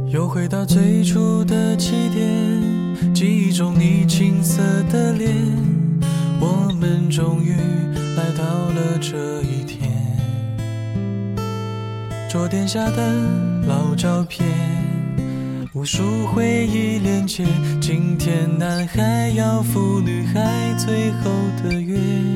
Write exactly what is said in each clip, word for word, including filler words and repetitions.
又回到最初的起点，记忆中你青涩的脸，我们终于来到了这一天。桌垫下的老照片，无数回忆连接，今天男孩要赴女孩最后的约。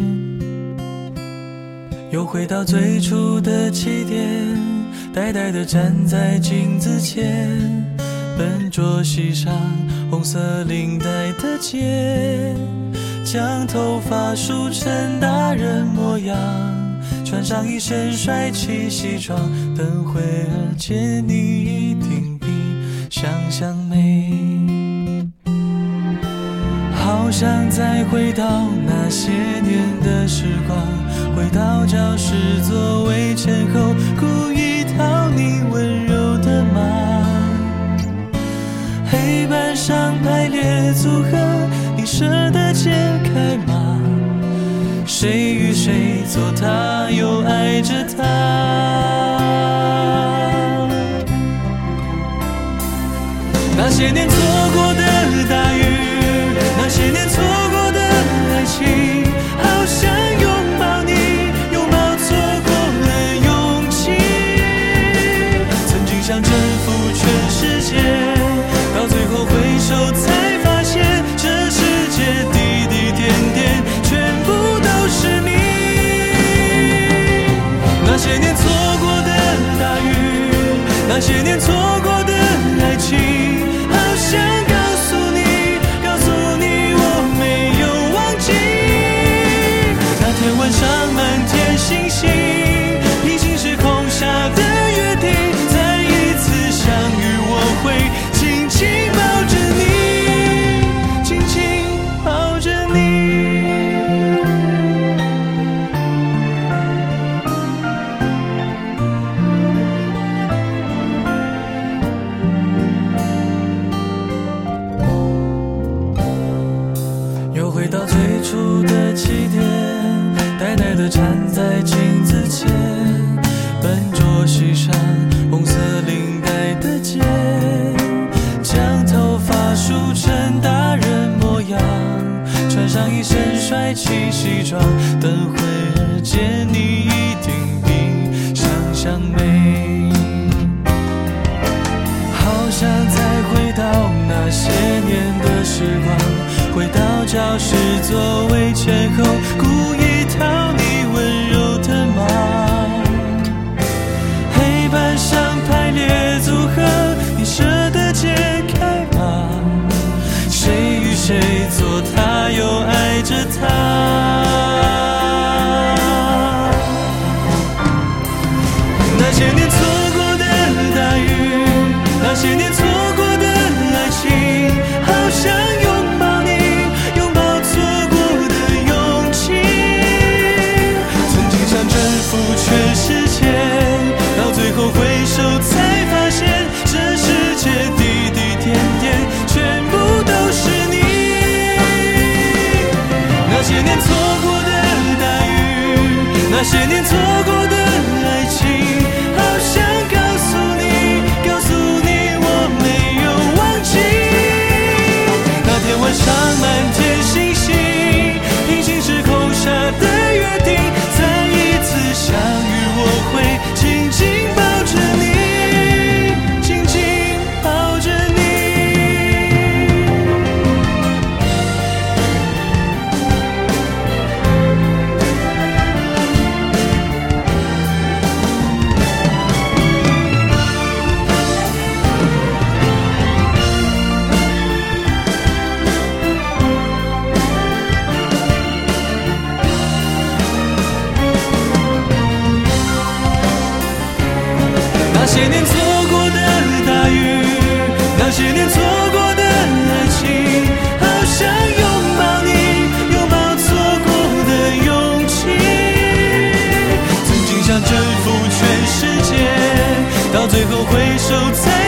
又回到最初的起点，呆呆地站在镜子前，笨拙系上红色领带的结，将头发梳成大人模样，穿上一身帅气西装，等会儿见你一定比想象美。好想再回到那些年的时光，回到教室座位前后，故意讨你温柔的骂。黑板上排列组合，你舍得解开吗？谁与谁做他，又爱着他。那些年错过的大雨，那些年错过的爱情，好想拥抱你，拥抱错过的勇气。曾经想征服全世界，到最后回首才发现，这世界滴滴点点全部都是你。那些年错过的大雨，那些年错过的爱情，好想告诉你，告诉你我没有忘记。那天晚上满天星星，平行时空下的约定，再一次相遇我会紧紧抱着你，紧紧抱着你。又回到最初的起点，呆呆地站在镜子前，笨拙系上红色领带的结，将头发梳成大人模样，穿上一身帅气西装，等会儿见你一定比想象美。好想再回到那些年的时光，回到教室座位前后，故意讨你温柔的骂。黑板上排列组合，你舍得解开吗？谁与谁做他，又爱着他。那些年错过的大雨，那些年错过的爱情，好想拥抱你，拥抱错过的勇气。曾经想征服全世界，到最后回首才发现，这世界滴滴点点全部都是你。那些年错过的大雨，那些年错过的爱情，好想告诉你，告诉你我没有忘记。那天晚上满天星星，平行时空下的约定，再一次相遇我会紧紧抱着你，紧紧抱着你。那些年错过的大雨，那些年错过的爱情，好想拥抱你，拥抱错过的勇气。曾经想征服全世界，到最后回首才